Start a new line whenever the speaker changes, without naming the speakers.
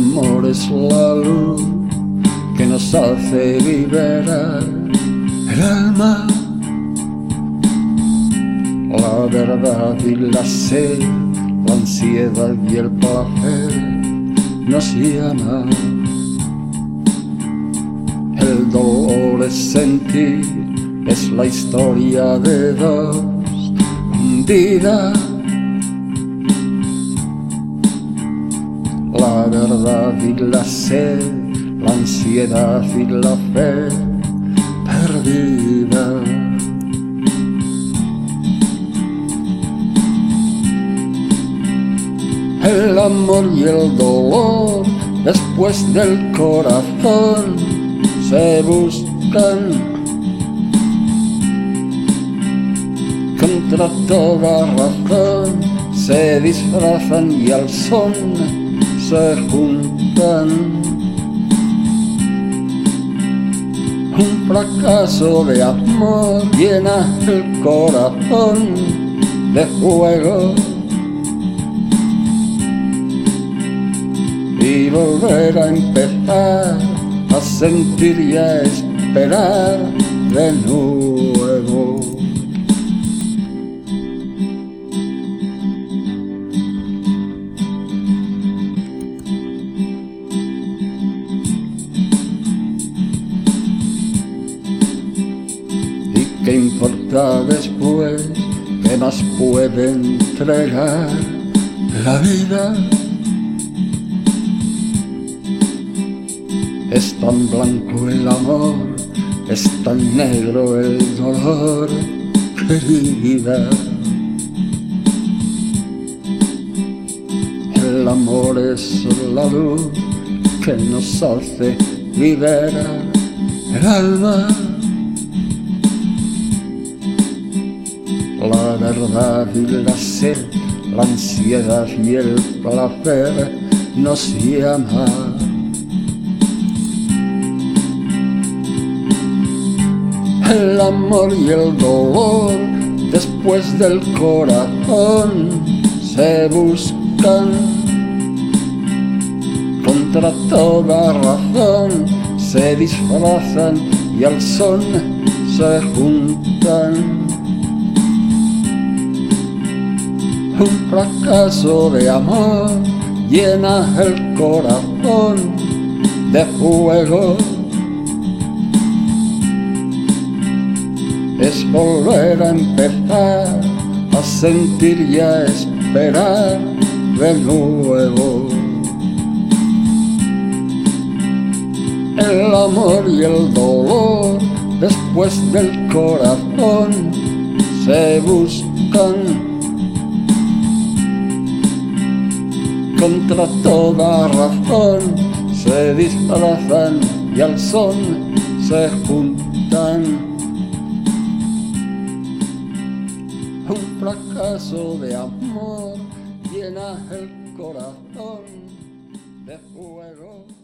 amor es la luz que nos hace liberar el alma, la verdad y la sed, la ansiedad y el placer nos llaman. El dolor es sentir, es la historia de dos hundidas. La verdad y la sed, la ansiedad y la fe perdida. El amor y el dolor después del corazón se buscan. Contra toda razón se disfrazan y al son se juntan. Un fracaso de amor llena el corazón de fuego, y volver a empezar a sentir y a esperar de nuevo. ¿Y qué importa después? ¿Qué más puede entregar la vida? Es tan blanco el amor, es tan negro el dolor, querida. El amor es la luz que nos hace liberar el alma. La verdad y la sed, la ansiedad y el placer nos llaman. El amor y el dolor después del corazón se buscan. Contra toda razón se disfrazan y al son se juntan. Un fracaso de amor llena el corazón de fuego. Es volver a empezar a sentir y a esperar de nuevo. El amor y el dolor después del corazón se buscan. Contra toda razón se disfrazan y al son se juntan. Un fracaso de amor llena el corazón de fuego.